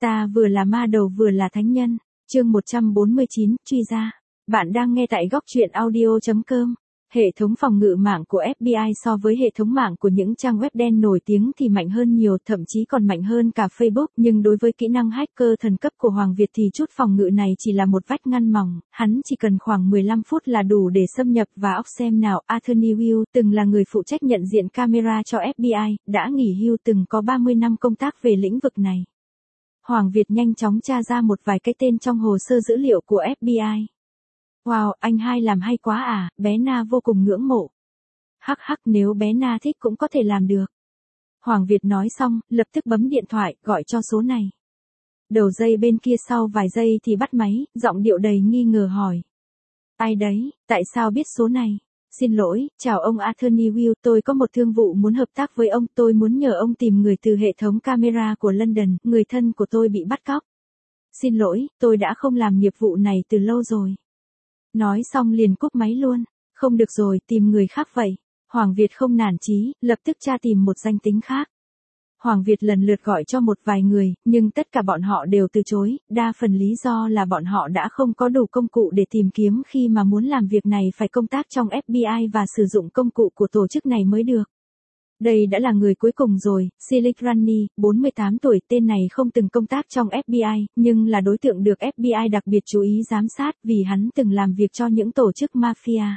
Ta vừa là ma đầu vừa là thánh nhân. Chương 149, truy ra. Bạn đang nghe tại góc truyện audio.com. Hệ thống phòng ngự mạng của FBI so với hệ thống mạng của những trang web đen nổi tiếng thì mạnh hơn nhiều, thậm chí còn mạnh hơn cả Facebook, nhưng đối với kỹ năng hacker thần cấp của Hoàng Việt thì chút phòng ngự này chỉ là một vách ngăn mỏng, hắn chỉ cần khoảng 15 phút là đủ để xâm nhập và óc xem nào. Anthony Will từng là người phụ trách nhận diện camera cho FBI, đã nghỉ hưu từng có 30 năm công tác về lĩnh vực này. Hoàng Việt nhanh chóng tra ra một vài cái tên trong hồ sơ dữ liệu của FBI. Wow, anh hai làm hay quá à, bé Na vô cùng ngưỡng mộ. Hắc hắc, nếu bé Na thích cũng có thể làm được. Hoàng Việt nói xong, lập tức bấm điện thoại, gọi cho số này. Đầu dây bên kia sau vài giây thì bắt máy, giọng điệu đầy nghi ngờ hỏi. Ai đấy, tại sao biết số này? Xin lỗi, chào ông Anthony Will, tôi có một thương vụ muốn hợp tác với ông, tôi muốn nhờ ông tìm người từ hệ thống camera của London, người thân của tôi bị bắt cóc. Xin lỗi, tôi đã không làm nghiệp vụ này từ lâu rồi. Nói xong liền cúp máy luôn. Không được rồi, tìm người khác vậy. Hoàng Việt không nản chí, lập tức tra tìm một danh tính khác. Hoàng Việt lần lượt gọi cho một vài người, nhưng tất cả bọn họ đều từ chối, đa phần lý do là bọn họ đã không có đủ công cụ để tìm kiếm khi mà muốn làm việc này phải công tác trong FBI và sử dụng công cụ của tổ chức này mới được. Đây đã là người cuối cùng rồi, Silic Rani, 48 tuổi, tên này không từng công tác trong FBI, nhưng là đối tượng được FBI đặc biệt chú ý giám sát vì hắn từng làm việc cho những tổ chức mafia.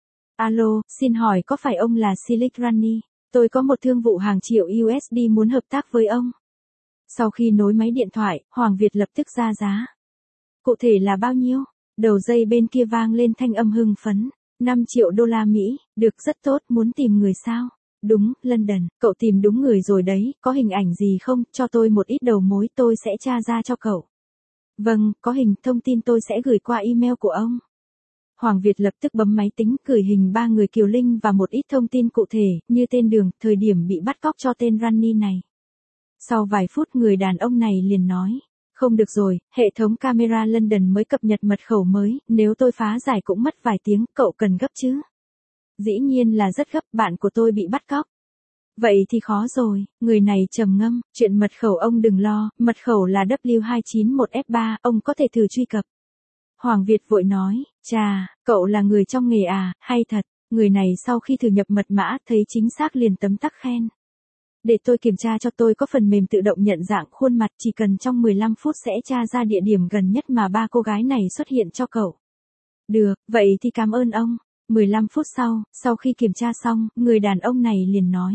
Alo, xin hỏi có phải ông là Silic Rani? Tôi có một thương vụ hàng triệu USD muốn hợp tác với ông. Sau khi nối máy điện thoại, Hoàng Việt lập tức ra giá. Cụ thể là bao nhiêu? Đầu dây bên kia vang lên thanh âm hưng phấn. 5 triệu đô la Mỹ, được rất tốt, muốn tìm người sao? Đúng, London, cậu tìm đúng người rồi đấy, có hình ảnh gì không, cho tôi một ít đầu mối tôi sẽ tra ra cho cậu. Vâng, có hình, thông tin tôi sẽ gửi qua email của ông. Hoàng Việt lập tức bấm máy tính, gửi hình 3 người Kiều Linh và một ít thông tin cụ thể, như tên đường, thời điểm bị bắt cóc cho tên Rani này. Sau vài phút người đàn ông này liền nói, không được rồi, hệ thống camera London mới cập nhật mật khẩu mới, nếu tôi phá giải cũng mất vài tiếng, cậu cần gấp chứ? Dĩ nhiên là rất gấp, bạn của tôi bị bắt cóc. Vậy thì khó rồi, người này trầm ngâm, chuyện mật khẩu ông đừng lo, mật khẩu là W291F3, ông có thể thử truy cập. Hoàng Việt vội nói, chà, cậu là người trong nghề à, hay thật, người này sau khi thử nhập mật mã thấy chính xác liền tấm tắc khen. Để tôi kiểm tra cho, tôi có phần mềm tự động nhận dạng khuôn mặt, chỉ cần trong 15 phút sẽ tra ra địa điểm gần nhất mà 3 cô gái này xuất hiện cho cậu. Được, vậy thì cảm ơn ông. 15 phút sau khi kiểm tra xong, người đàn ông này liền nói.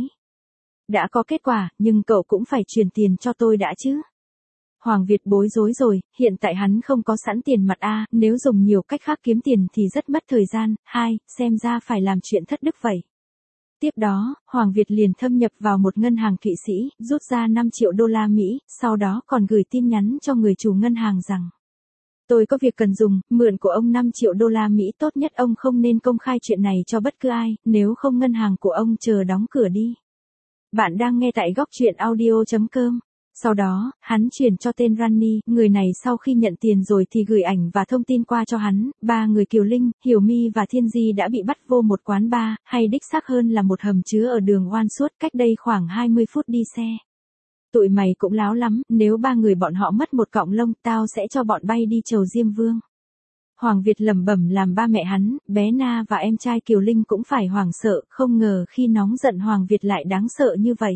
Đã có kết quả, nhưng cậu cũng phải chuyển tiền cho tôi đã chứ. Hoàng Việt bối rối rồi, hiện tại hắn không có sẵn tiền mặt A, nếu dùng nhiều cách khác kiếm tiền thì rất mất thời gian. 2, xem ra phải làm chuyện thất đức vậy. Tiếp đó, Hoàng Việt liền thâm nhập vào một ngân hàng Thụy Sĩ, rút ra 5 triệu đô la Mỹ, sau đó còn gửi tin nhắn cho người chủ ngân hàng rằng. Tôi có việc cần dùng, mượn của ông 5 triệu đô la Mỹ, tốt nhất ông không nên công khai chuyện này cho bất cứ ai, nếu không ngân hàng của ông chờ đóng cửa đi. Bạn đang nghe tại góc truyện audio.com. Sau đó, hắn chuyển cho tên Rani, người này sau khi nhận tiền rồi thì gửi ảnh và thông tin qua cho hắn. 3 người Kiều Linh, Hiểu My và Thiên Di đã bị bắt vô một quán bar, hay đích xác hơn là một hầm chứa ở đường Oan Suốt, cách đây khoảng 20 phút đi xe. Tụi mày cũng láo lắm, nếu 3 người bọn họ mất một cọng lông, tao sẽ cho bọn bay đi chầu Diêm Vương. Hoàng Việt lẩm bẩm làm ba mẹ hắn, bé Na và em trai Kiều Linh cũng phải hoảng sợ, không ngờ khi nóng giận Hoàng Việt lại đáng sợ như vậy.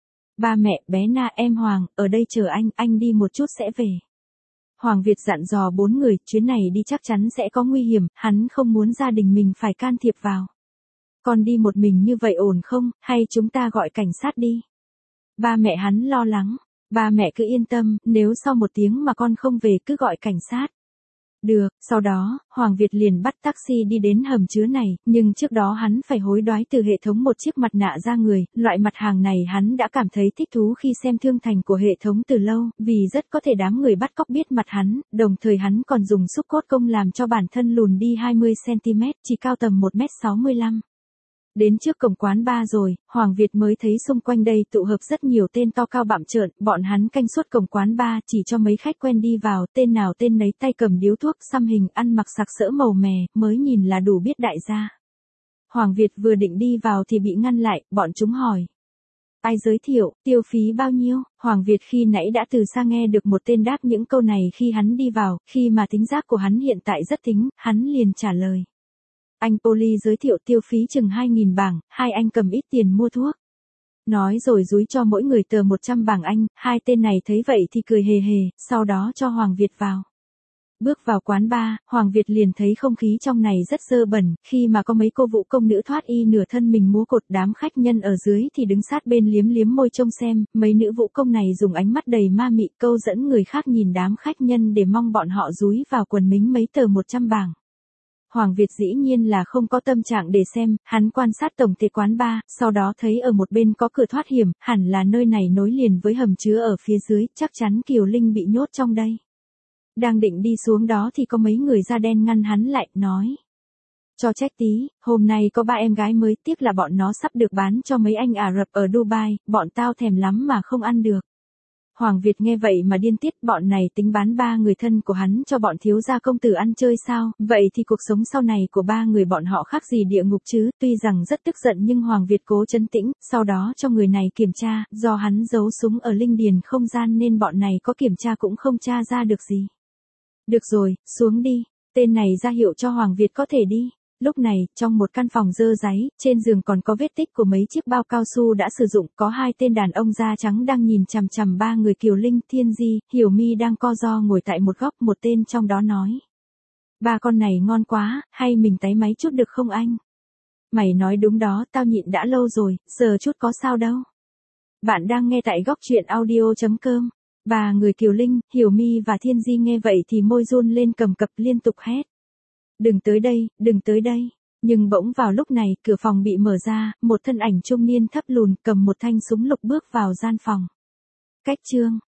Ba mẹ, bé Na, em Hoàng, ở đây chờ anh đi một chút sẽ về. Hoàng Việt dặn dò 4 người, chuyến này đi chắc chắn sẽ có nguy hiểm, hắn không muốn gia đình mình phải can thiệp vào. Con đi một mình như vậy ổn không, hay chúng ta gọi cảnh sát đi? Ba mẹ hắn lo lắng. Ba mẹ cứ yên tâm, nếu sau 1 tiếng mà con không về cứ gọi cảnh sát. Được, sau đó, Hoàng Việt liền bắt taxi đi đến hầm chứa này, nhưng trước đó hắn phải hối đoái từ hệ thống một chiếc mặt nạ da người, loại mặt hàng này hắn đã cảm thấy thích thú khi xem Thương Thành của hệ thống từ lâu, vì rất có thể đám người bắt cóc biết mặt hắn, đồng thời hắn còn dùng xúc cốt công làm cho bản thân lùn đi 20cm, chỉ cao tầm 1m65. Đến trước cổng quán bar rồi, Hoàng Việt mới thấy xung quanh đây tụ hợp rất nhiều tên to cao bặm trợn, bọn hắn canh suốt cổng quán bar chỉ cho mấy khách quen đi vào, tên nào tên nấy tay cầm điếu thuốc, xăm hình, ăn mặc sặc sỡ màu mè, mới nhìn là đủ biết đại gia. Hoàng Việt vừa định đi vào thì bị ngăn lại, bọn chúng hỏi. Ai giới thiệu, tiêu phí bao nhiêu? Hoàng Việt khi nãy đã từ xa nghe được một tên đáp những câu này khi hắn đi vào, khi mà tính giác của hắn hiện tại rất thính, hắn liền trả lời. Anh Poli giới thiệu tiêu phí chừng 2.000 bảng, hai anh cầm ít tiền mua thuốc. Nói rồi dúi cho mỗi người tờ 100 bảng Anh, hai tên này thấy vậy thì cười hề hề, sau đó cho Hoàng Việt vào. Bước vào quán bar, Hoàng Việt liền thấy không khí trong này rất dơ bẩn, khi mà có mấy cô vũ công nữ thoát y nửa thân mình múa cột, đám khách nhân ở dưới thì đứng sát bên liếm liếm môi trông xem, mấy nữ vũ công này dùng ánh mắt đầy ma mị câu dẫn người khác nhìn đám khách nhân để mong bọn họ dúi vào quần mính mấy tờ 100 bảng. Hoàng Việt dĩ nhiên là không có tâm trạng để xem, hắn quan sát tổng thể quán bar, sau đó thấy ở một bên có cửa thoát hiểm, hẳn là nơi này nối liền với hầm chứa ở phía dưới, chắc chắn Kiều Linh bị nhốt trong đây. Đang định đi xuống đó thì có mấy người da đen ngăn hắn lại, nói. Cho trách tí, hôm nay có 3 em gái mới, tiếc là bọn nó sắp được bán cho mấy anh Ả Rập ở Dubai, bọn tao thèm lắm mà không ăn được. Hoàng Việt nghe vậy mà điên tiết, bọn này tính bán 3 người thân của hắn cho bọn thiếu gia công tử ăn chơi sao, vậy thì cuộc sống sau này của 3 người bọn họ khác gì địa ngục chứ, tuy rằng rất tức giận nhưng Hoàng Việt cố trấn tĩnh, sau đó cho người này kiểm tra, do hắn giấu súng ở linh điền không gian nên bọn này có kiểm tra cũng không tra ra được gì. Được rồi, xuống đi, tên này ra hiệu cho Hoàng Việt có thể đi. Lúc này, trong một căn phòng dơ dáy, trên giường còn có vết tích của mấy chiếc bao cao su đã sử dụng, có 2 tên đàn ông da trắng đang nhìn chằm chằm 3 người Kiều Linh, Thiên Di, Hiểu Mi đang co ro ngồi tại một góc, một tên trong đó nói. 3 con này ngon quá, hay mình táy máy chút được không anh? Mày nói đúng đó, tao nhịn đã lâu rồi, giờ chút có sao đâu. Bạn đang nghe tại góc truyện audio.com. 3 người Kiều Linh, Hiểu Mi và Thiên Di nghe vậy thì môi run lên cầm cập liên tục hét. Đừng tới đây, đừng tới đây. Nhưng bỗng vào lúc này, cửa phòng bị mở ra, một thân ảnh trung niên thấp lùn cầm một thanh súng lục bước vào gian phòng. Cách chương